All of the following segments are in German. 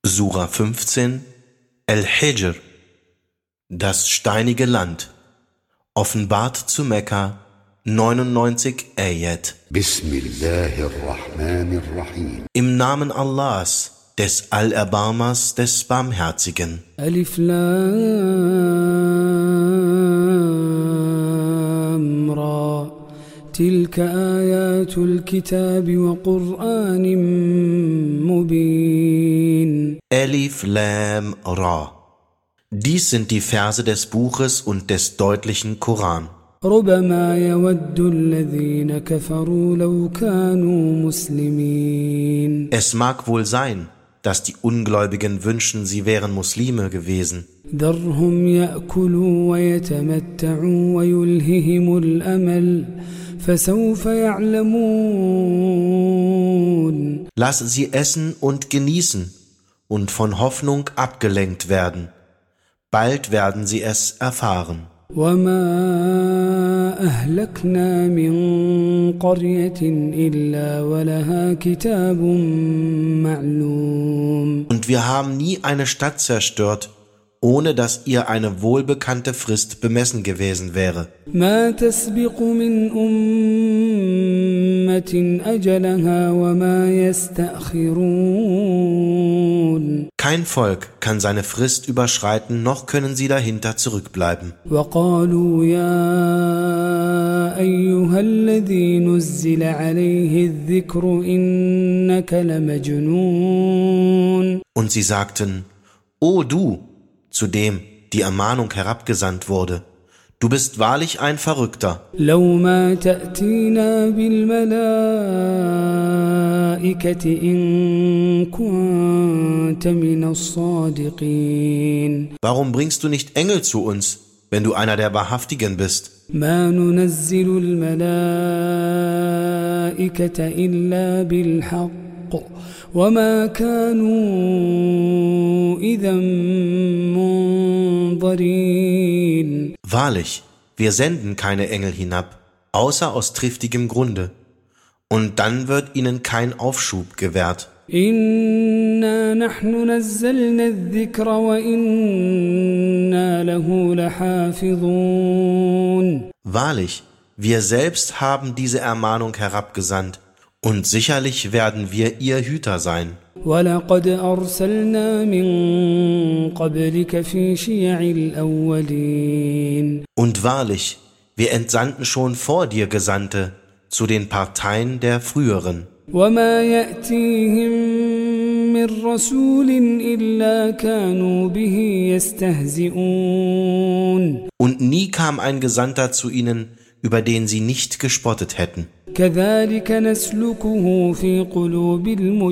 Sura 15, Al-Hijr, das steinige Land, offenbart zu Mekka, 99 Ayat. Bismillahirrahmanirrahim. Im Namen Allahs, des Allerbarmers, des Barmherzigen. Alif Lam Ra. تلك آيات الكتاب وقرآن مبين. Alif Lam Ra. Dies sind die Verse des Buches und des deutlichen Koran. ربما يود الذين كفروا لو كانوا مسلمين. Es mag wohl sein, dass die Ungläubigen wünschen, sie wären Muslime gewesen. ذرهم يأكلوا ويتمتعوا ويلههم الأمل فسوف يعلمون. Lass sie essen und genießen und von Hoffnung abgelenkt werden. Bald werden sie es erfahren. وما أهلكنا من قرية إلا ولها كتاب معلوم. Und wir haben nie eine Stadt zerstört, ohne dass ihr eine wohlbekannte Frist bemessen gewesen wäre. ما تسبق من أمة أجلها وما يستأخرون. Kein Volk kann seine Frist überschreiten, noch können sie dahinter zurückbleiben. وقالوا يا أيها الذي نزل عليه الذكر إنك لمجنون. Und sie sagten, O du, zu dem die Ermahnung herabgesandt wurde, du bist wahrlich ein Verrückter. لو ما تأتينا بالملائكة إن كنت من الصادقين. Warum bringst du nicht Engel zu uns, wenn du einer der Wahrhaftigen bist? ما ننزل الملائكة إلا بالحق وما كانوا إذا منظرين. Wahrlich, wir senden keine Engel hinab, außer aus triftigem Grunde. Und dann wird ihnen kein Aufschub gewährt. إنا نحن نزلنا الذكر وإنا له لحافظون. Wahrlich, wir selbst haben diese Ermahnung herabgesandt, und sicherlich werden wir ihr Hüter sein. ولقد أرسلنا من قبلك في شيع الأولين. Und wahrlich, wir entsandten schon vor dir Gesandte zu den Parteien der Früheren. وما يأتيهم من رسول إلا كانوا به يستهزئون. Und nie kam ein Gesandter zu ihnen, über den sie nicht gespottet hätten. كذلك نسلكه في قلوب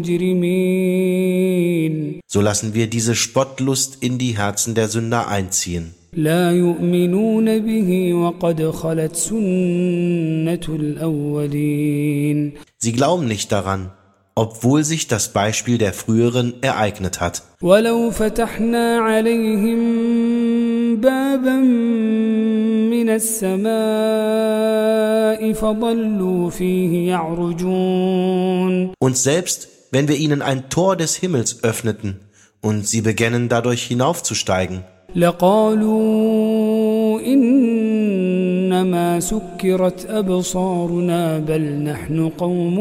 المجرمين. So lassen wir diese Spottlust in die Herzen der Sünder einziehen. لا يؤمنون به وقد خلت سنة الأولين. Sie glauben nicht daran, obwohl sich das Beispiel der Früheren ereignet hat. ولو فتحنا عليهم بابا من السماء فظلوا فيه يعرجون. Und selbst wenn wir ihnen ein Tor des Himmels öffneten und sie beginnen dadurch hinaufzusteigen, لقالوا إنما سكرت أبصارنا بل نحن قوم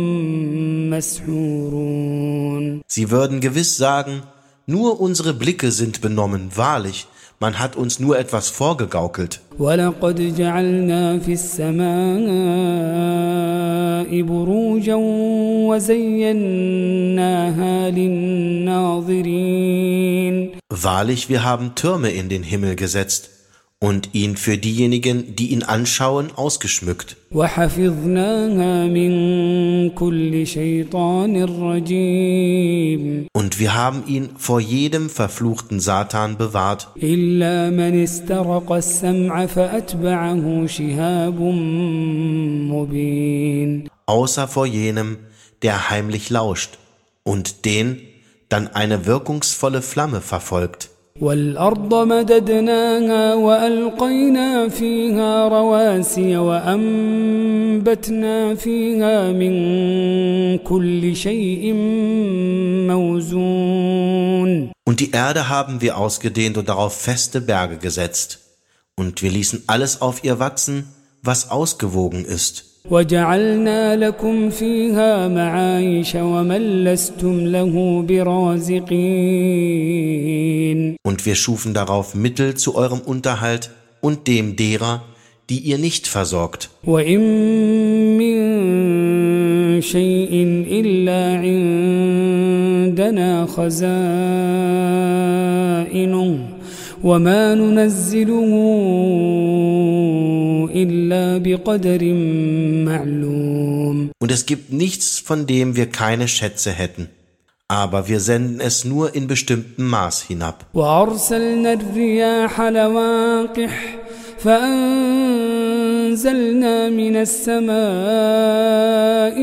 مسحورون. sie würden gewiss sagen, nur unsere Blicke sind benommen, wahrlich, man hat uns nur etwas vorgegaukelt. ولقد جعلنا في السماء بروجا وزيناها للناظرين. Wahrlich, wir haben Türme in den Himmel gesetzt und ihn für diejenigen, die ihn anschauen, ausgeschmückt. وحفظناها من كل شيطان رجيم. Und wir haben ihn vor jedem verfluchten Satan bewahrt, إلا من استرق السمع فأتبعه شهاب مبين. außer vor jenem, der heimlich lauscht und den dann eine wirkungsvolle Flamme verfolgt. والأرض مددناها وألقينا فيها رواسي وأنبتنا فيها من كل شيء موزون. Und die Erde haben wir ausgedehnt und darauf feste Berge gesetzt. Und wir ließen alles auf ihr wachsen, was ausgewogen ist. وجعلنا لكم فيها معايش ومن لستم له برازقين. Und wir schufen darauf Mittel zu eurem Unterhalt und dem derer, die ihr nicht versorgt. وإن من شيء إلا عندنا خزائنه وما ننزله إلا بقدر معلوم. Und es gibt nichts, von dem wir keine Schätze hätten. Aber wir senden es nur in bestimmtem Maß hinab. وأرسلنا الرياح لواقح فأنزلنا من السماء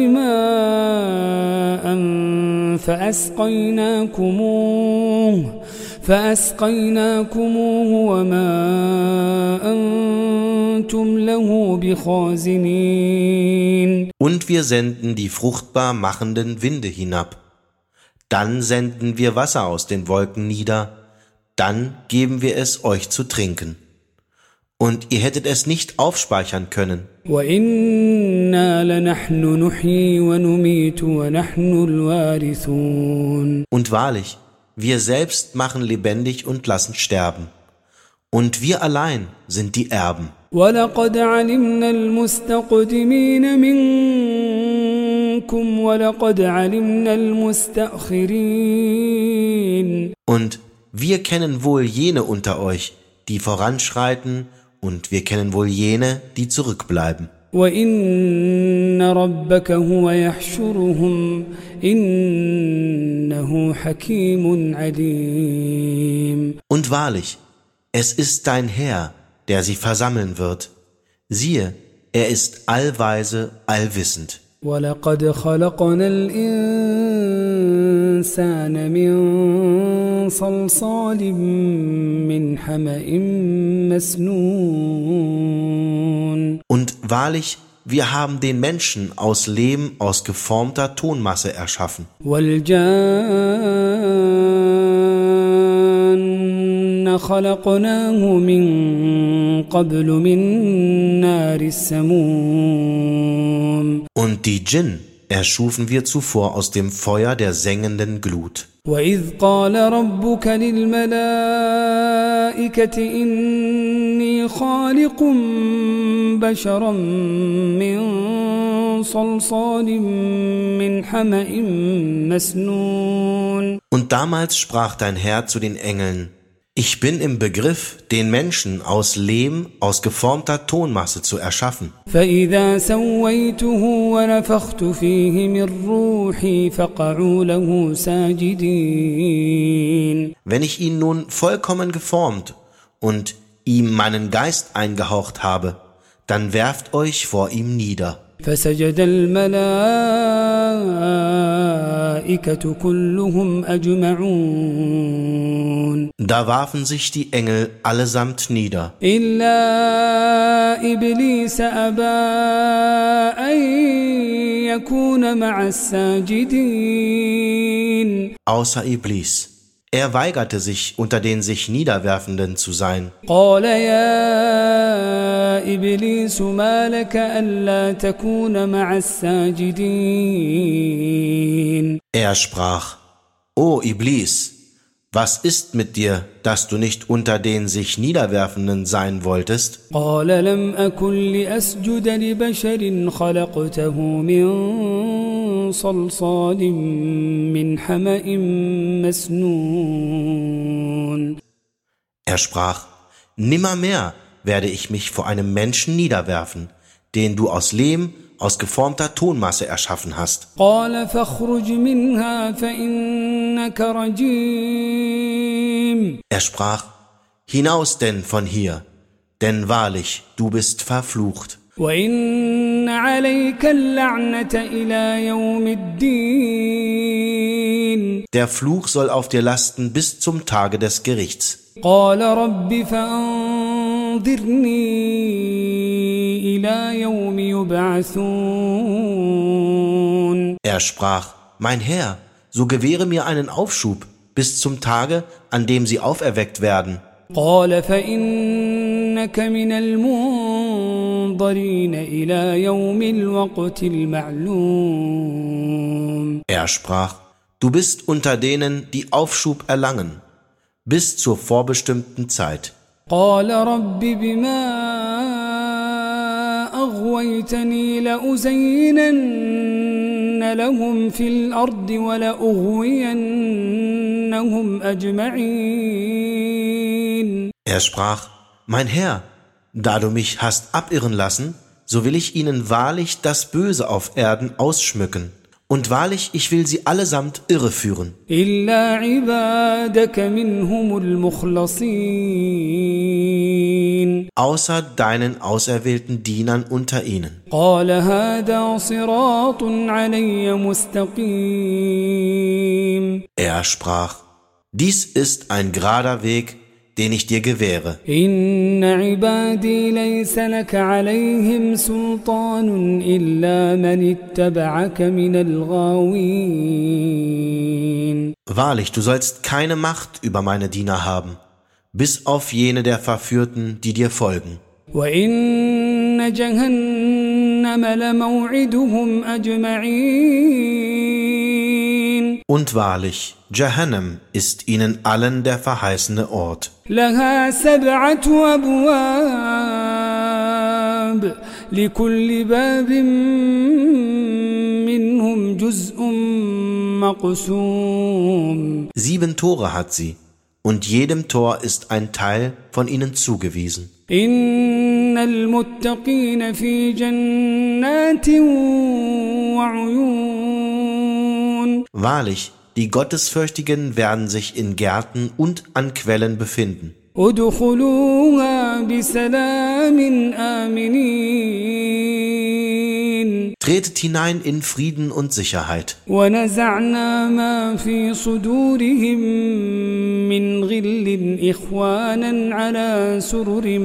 ماء فأسقيناكموه وما أنتم له بخازنين. Und wir senden die fruchtbar machenden Winde hinab. Dann senden wir Wasser aus den Wolken nieder. Dann geben wir es euch zu trinken. Und ihr hättet es nicht aufspeichern können. وَإِنَّا لَنَحْنُ نُحْيِي وَنُمِيتُ وَنَحْنُ الْوَارِثُونَ. Und wahrlich, wir selbst machen lebendig und lassen sterben. Und wir allein sind die Erben. وَلَقَدْ عَلِمْنَا الْمُسْتَقْدِمِينَ مِنكُمْ وَلَقَدْ عَلِمْنَا الْمُسْتَأْخِرِينَ. Und wir kennen wohl jene unter euch, die voranschreiten, und wir kennen wohl jene, die zurückbleiben. وَإِنَّ رَبَّكَ هُوَ يَحْشُرُهُمْ إِنَّهُ حَكِيمٌ عَلِيمٌ. Und wahrlich, es ist dein Herr, der sie versammeln wird. Siehe, er ist allweise, allwissend. وَلَقَدْ خَلَقْنَا الْإِنسَانَ مِنْ صَلْصَالٍ مِنْ حَمَإٍ مَسْنُونٍ. Und wahrlich, wir haben den Menschen aus Lehm, aus geformter Tonmasse erschaffen. وَالْجَانَّ خَلَقْنَاهُ مِنْ قَبْلُ مِنْ نَارِ السَّمُومِ. Und die Djinn erschufen wir zuvor aus dem Feuer der sengenden Glut. وَإِذْ قَالَ رَبُّكَ لِلْمَلَائِكَةِ إِنِّي خَالِقٌ بَشَرًا مِّن صَلْصَالٍ مِّنْ حَمَإٍ مَسْنُونٍ. Und damals sprach dein Herr zu den Engeln: Ich bin im Begriff, den Menschen aus Lehm, aus geformter Tonmasse zu erschaffen. فَإِذَا سَوَّيْتُهُ وَنَفَخْتُ فِيهِ مِنْ رُوحِي فَقَعُوا لَهُ سَاجِدِينَ. Wenn ich ihn nun vollkommen geformt und ihm meinen Geist eingehaucht habe, dann werft euch vor ihm nieder. فَسَجَدَ الْمَلَائِكَةُ كُلُّهُمْ أَجْمَعُونَ. Da warfen sich die Engel allesamt nieder. إِلَّا إِبْلِيسَ أَبَى أَن يَكُونَ مَعَ السَّاجِدِينَ. Außer Iblis. Er weigerte sich, unter den sich Niederwerfenden zu sein. قَالَ يَا إِبْلِيسُ مَا لَكَ أَلَّا تَكُونَ مَعَ السَّاجِدِينَ. Er sprach: O Iblis, was ist mit dir, dass du nicht unter den sich Niederwerfenden sein wolltest? قَالَ لَمْ أَكُنْ لِأَسْجُدَ لِبَشَرٍ خَلَقْتَهُ مِنْ صَلْصَالٍ مِّنْ حَمَإٍ مَسْنُونٍ. Er sprach: Nimmermehr werde ich mich vor einem Menschen niederwerfen, den du aus Lehm, aus geformter Tonmasse erschaffen hast. قَالَ فَاخْرُجْ مِنْهَا فَإِنَّكَ رَجِيمٌ. Er sprach: Hinaus denn von hier, denn wahrlich, du bist verflucht. وإن عليك اللعنة إلى يوم الدين. Der Fluch soll auf dir lasten bis zum Tage des Gerichts. قال رب فأنظرني إلى يوم يبعثون. Er sprach: Mein Herr, so gewähre mir einen Aufschub bis zum Tage, an dem sie auferweckt werden. قال فإنك من المنظرين إلى يوم الوقت المعلوم. Er sprach: Du bist unter denen, die Aufschub erlangen, bis zur vorbestimmten Zeit. قال رب بما أغويتني لأزينن لهم في الأرض ولأغوينهم أجمعين. Er sprach: Mein Herr, da du mich hast abirren lassen, so will ich ihnen wahrlich das Böse auf Erden ausschmücken. Und wahrlich, ich will sie allesamt irreführen. إلا عبادك منهم المخلصين. Außer deinen auserwählten Dienern unter ihnen. قال هذا صراط علي مستقيم. Er sprach: Dies ist ein gerader Weg, den ich dir gewähre. إن عبادي ليس لك عليهم سلطان إلا من اتبعك من الغاوين. Wahrlich, du sollst keine Macht über meine Diener haben, bis auf jene der Verführten, die dir folgen. وإن جهنم لموعدهم أجمعين. Und wahrlich, Jahannam ist ihnen allen der verheißene Ort. لها 7 أبواب لكل باب منهم جزء مقسوم. 7 Tore hat sie, und jedem Tor ist ein Teil von ihnen zugewiesen. إن المتقين في جنات وعيون. Wahrlich, die Gottesfürchtigen werden sich in Gärten und an Quellen befinden. ادخلوها بسلام آمنين. Tretet hinein in Frieden und Sicherheit. ونزعنا ما في صدورهم من غل إخوانا على سرر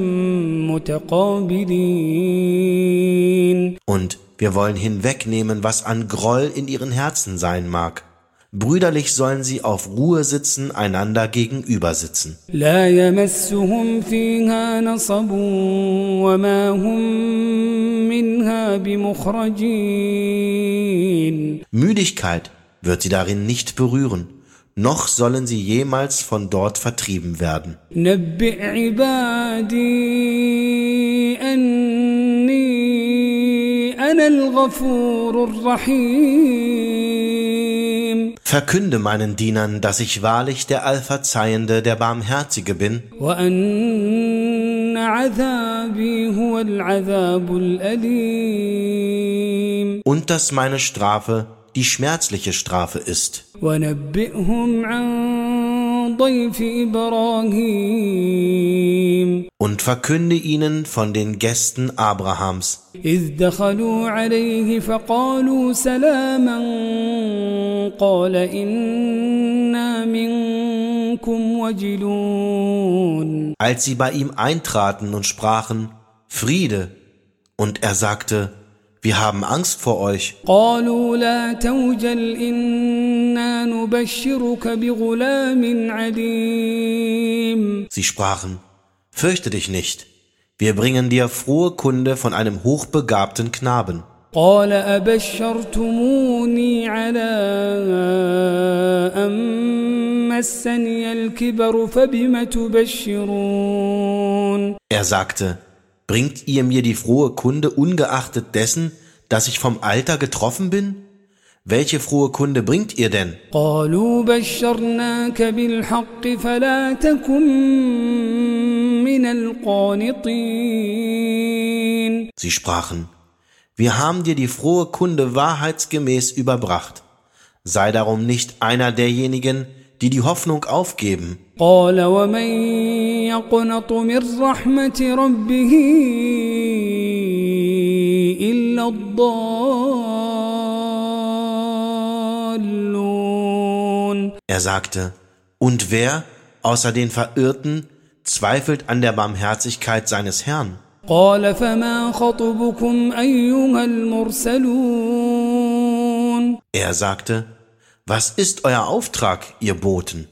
متقابلين. Und wir wollen hinwegnehmen, was an Groll in ihren Herzen sein mag. Brüderlich sollen sie auf Ruhe sitzen, einander gegenüber sitzen. لا يمسهم فيها نصب وما هم منها بمخرجين. Müdigkeit wird sie darin nicht berühren, noch sollen sie jemals von dort vertrieben werden. نبئ عبادي أني أنا الغفور الرحيم. Verkünde meinen Dienern, dass ich wahrlich der Allverzeihende, der Barmherzige bin. وأن عذابي هو العذاب الأليم. Und dass meine Strafe die schmerzliche Strafe ist. ونبئهم عن ضيف إبراهيم. Und verkünde ihnen von den Gästen Abrahams. إذ دخلوا عليه فقالوا سلاما قال إنا منكم وجلون. Als sie bei ihm eintraten und sprachen: Friede, und er sagte: Wir haben Angst vor euch. قالوا لا توجل إنا نبشرك بغلام عليم. Sie sprachen: Fürchte dich nicht, wir bringen dir frohe Kunde von einem hochbegabten Knaben. قال أبشرتموني على أن مسني الكبر فبم تبشرون. Er sagte: Bringt ihr mir die frohe Kunde ungeachtet dessen, dass ich vom Alter getroffen bin? Welche frohe Kunde bringt ihr denn? قالوا بشرناك بالحق فلا تكن من القانطين. Sie sprachen: Wir haben dir die frohe Kunde wahrheitsgemäß überbracht. Sei darum nicht einer derjenigen, die die Hoffnung aufgeben. قال ومن يقنط من رحمة ربه إلا الضالون. Er sagte, und wer, außer den Verirrten, zweifelt an der Barmherzigkeit seines Herrn? قال فما خطبكم أيها المرسلون. Er sagte, was ist euer Auftrag, ihr Boten?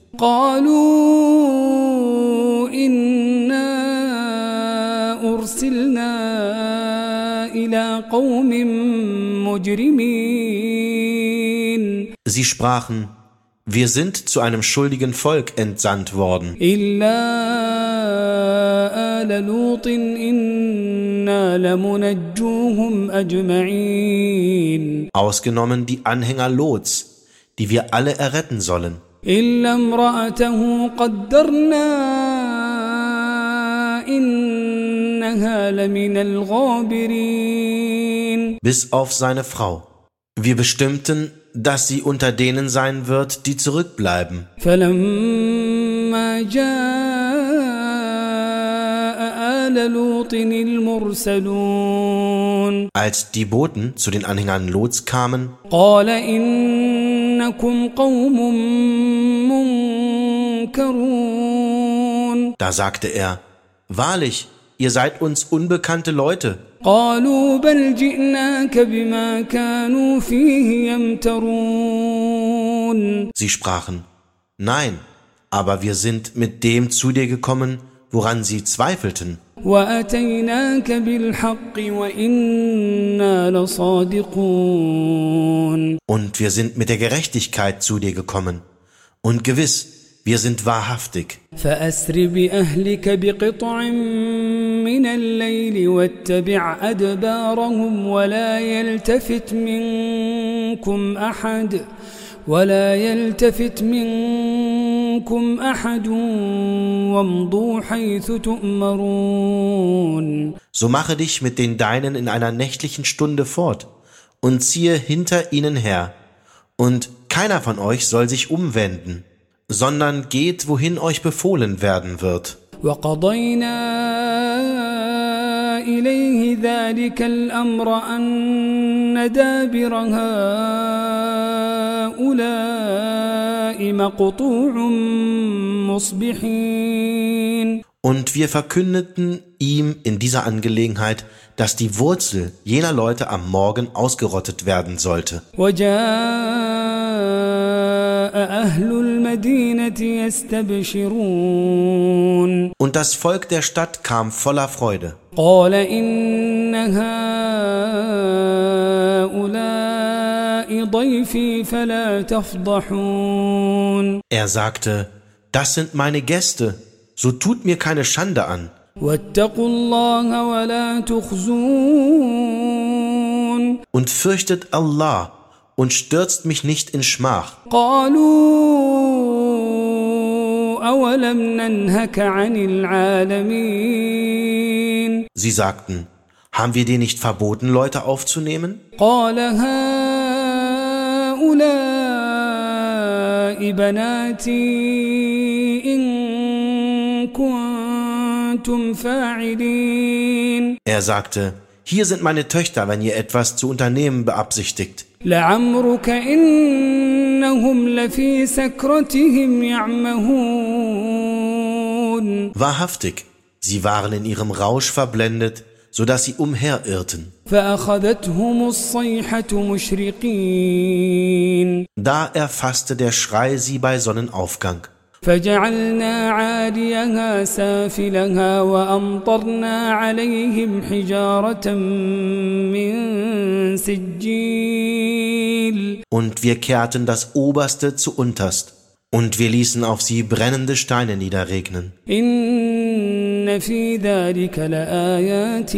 قالوا إنا أرسلنا إلى قوم مجرمين. Sie sprachen, wir sind zu einem schuldigen Volk entsandt worden. إلا آل لوط إنا لمنجوهم أجمعين. Ausgenommen die Anhänger Lots, die wir alle erretten sollen. إلا امرأته قدرنا إنها لمن الغابرين. Bis auf seine Frau. Wir bestimmten, dass sie unter denen sein wird, die zurückbleiben. فلما جاء آل لوط المرسلون. Als die Boten zu den Anhängern Lots kamen, قال إنكم قوم منكرون. da sagte er, wahrlich, ihr seid uns unbekannte Leute. قالوا بل جئناك بما كانوا فيه يمترون. Sie sprachen, nein, aber wir sind mit dem zu dir gekommen, woran sie zweifelten. وأتيناك بالحق وإنا لصادقون. Und wir sind mit der Gerechtigkeit zu dir gekommen. Und gewiss, wir sind wahrhaftig. فأسر بأهلك بقطع من الليل واتبع أدبارهم ولا يلتفت منكم أحد وامضوا حيث تؤمرون. So mache dich mit den Deinen in einer nächtlichen Stunde fort und ziehe hinter ihnen her. Und keiner von euch soll sich umwenden, sondern geht, wohin euch befohlen werden wird. وقضينا إليه ذلك الأمر أن دابر هؤلاء مقطوع مصبحين. Und wir verkündeten ihm in dieser Angelegenheit, dass die Wurzel jener Leute am Morgen ausgerottet werden sollte. أهل المدينة يستبشرون. Und das Volk der Stadt kam voller Freude. قال إن هؤلاء ضيفي فلا تفضحون. Er sagte, das sind meine Gäste, so tut mir keine Schande an. واتقوا الله ولا تخزون. Und fürchtet Allah und stürzt mich nicht in Schmach. قالوا أولم ننهك عن العالمين. Sie sagten, haben wir dir nicht verboten, Leute aufzunehmen? قال هؤلاء بناتي إن كنتم فاعلين. Er sagte, hier sind meine Töchter, wenn ihr etwas zu unternehmen beabsichtigt. لعمرك إنهم لفي سكرتهم يعمهون. Wahrhaftig, sie waren in ihrem Rausch verblendet, so dass sie umherirrten. فأخذتهم الصيحة مشرقين. Da erfasste der Schrei sie bei Sonnenaufgang. فجعلنا عاليها سافلها وأمطرنا عليهم حجارة من سجيل. Und wir kehrten das Oberste zu unterst, und wir ließen auf sie brennende Steine niederregnen. إن في ذلك لآيات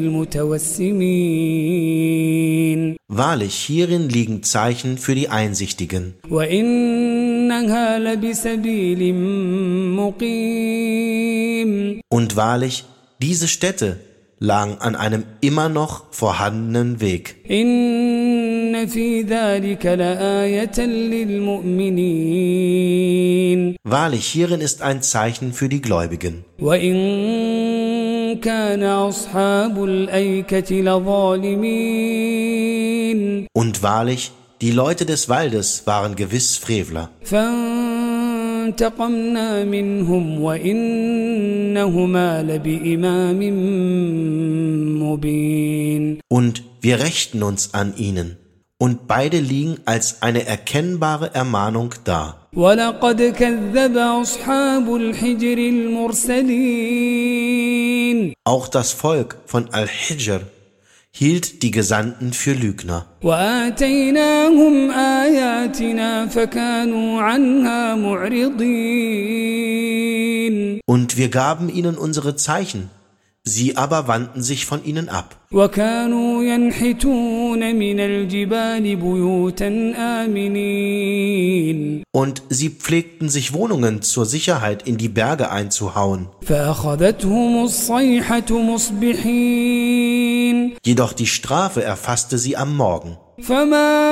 للمتوسمين. Wahrlich, hierin liegen Zeichen für die Einsichtigen. وإنها لبسبيل مقيم. Und wahrlich, diese Städte lagen an einem immer noch vorhandenen Weg. إن في ذلك لآية للمؤمنين. Wahrlich, hierin ist ein Zeichen für die Gläubigen. وإن كان أصحاب الأيكة لظالمين. Und wahrlich, die Leute des Waldes waren gewiss Frevler. فانتقمنا منهم وإنهما لبإمام مبين. Und wir rächten uns an ihnen. Und beide liegen als eine erkennbare Ermahnung da. ولقد كذب أصحاب الحجر المرسلين. Auch das Volk von Al-Hijr hielt die Gesandten für Lügner. وآتيناهم آياتنا فكانوا عنها معرضين. Und wir gaben ihnen unsere Zeichen, sie aber wandten sich von ihnen ab. وكانوا ينحتون من الجبال بيوتا آمنين. Und sie pflegten sich Wohnungen zur Sicherheit in die Berge einzuhauen. فأخذتهم الصيحة مصبحين. Jedoch die Strafe erfasste sie am Morgen. فما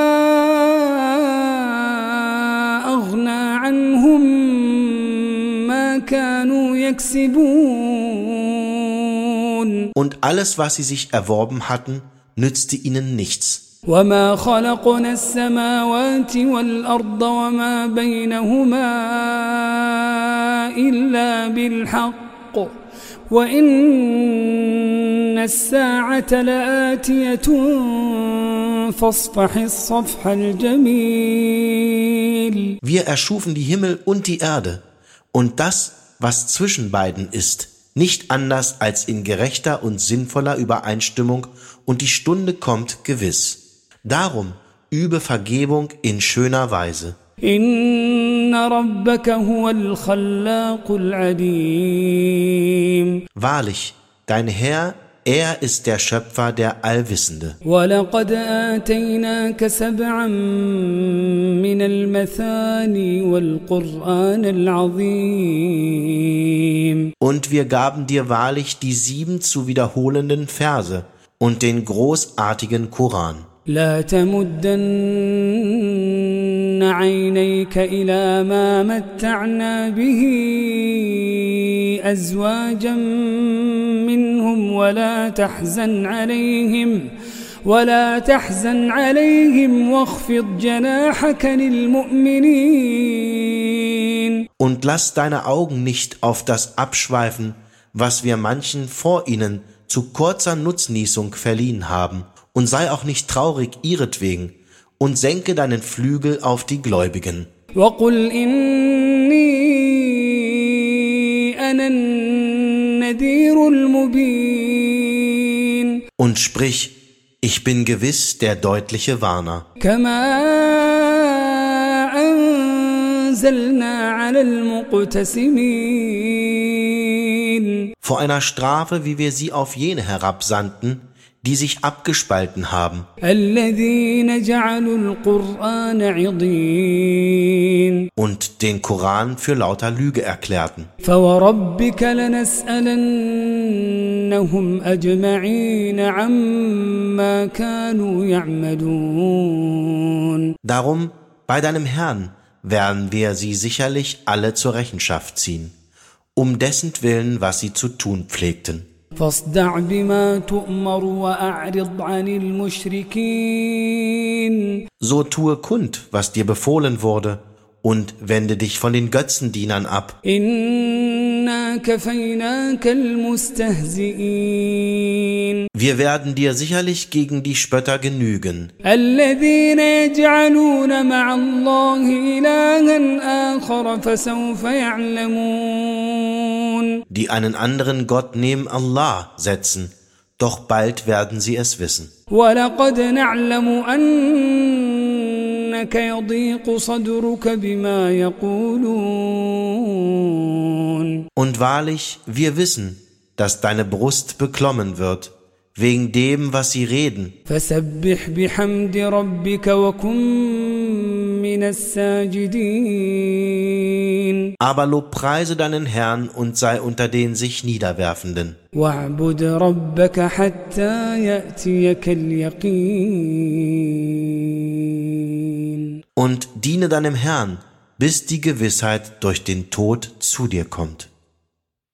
أغنى عنهم ما كانوا يكسبون. Und alles, was sie sich erworben hatten, nützte ihnen nichts. وما خلقنا السماوات والأرض وما بينهما إلا بالحق وإن الساعة لآتية فاصفح الصفح الجميل. Wir erschufen die Himmel und die Erde und das, was zwischen beiden ist, nicht anders als in gerechter und sinnvoller Übereinstimmung, und die Stunde kommt gewiss. Darum übe Vergebung in schöner Weise. Inna rabbaka huwal khallaqul alim. Wahrlich, dein Herr, er ist der Schöpfer, der Allwissende. وَلَقَدْ آتَيْنَاكَ سَبْعًا مِنَ الْمَثَانِي وَالْقُرْآنَ الْعَظِيمِ. Und wir gaben dir wahrlich die 7 zu wiederholenden Verse und den großartigen Koran. لا تمدن عينيك إلى ما متعنا به أزواجا منهم ولا تحزن عليهم واخفض جناحك للمؤمنين. Und lass deine Augen nicht auf das abschweifen, was wir manchen vor ihnen zu kurzer Nutznießung verliehen haben. Und sei auch nicht traurig ihretwegen, und senke deinen Flügel auf die Gläubigen. وَقُلْ إِنِّي أَنَا النَّذِيرُ الْمُبِينُ. Und sprich, ich bin gewiss der deutliche Warner. كَمَا أَنزَلْنَا عَلَى الْمُقْتَسِمِينَ. Vor einer Strafe, wie wir sie auf jene herabsandten, die sich abgespalten haben. الَّذِينَ جَعَلُوا الْقُرْآنَ عِضِينَ. Und den Koran für lauter Lüge erklärten. فَوَرَبِّكَ لَنَسْأَلَنَّهُمْ أَجْمَعِينَ عَمَّا كَانُوا يَعْمَلُونَ. Darum, bei deinem Herrn werden wir sie sicherlich alle zur Rechenschaft ziehen, um dessentwillen, was sie zu tun pflegten. فاصدع بما تؤمر وأعرض عن المشركين. So tue kund, was dir befohlen wurde, und wende dich von den Götzendienern ab. إنا كفيناك المستهزئين. Wir werden dir sicherlich gegen die Spötter genügen. الذين يجعلون مع الله إلها آخر فسوف يعلمون. Die einen anderen Gott neben Allah setzen, doch bald werden sie es wissen. ولقد نعلم أنك يضيق صدرك بما يقولون. Und wahrlich, wir wissen, dass deine Brust beklommen wird, wegen dem, was sie reden. فسبح بحمد ربك وكن من الساجدين. Aber lobpreise deinen Herrn und sei unter den sich Niederwerfenden. واعبد ربك حتى يأتيك اليقين. Und diene deinem Herrn, bis die Gewissheit durch den Tod zu dir kommt.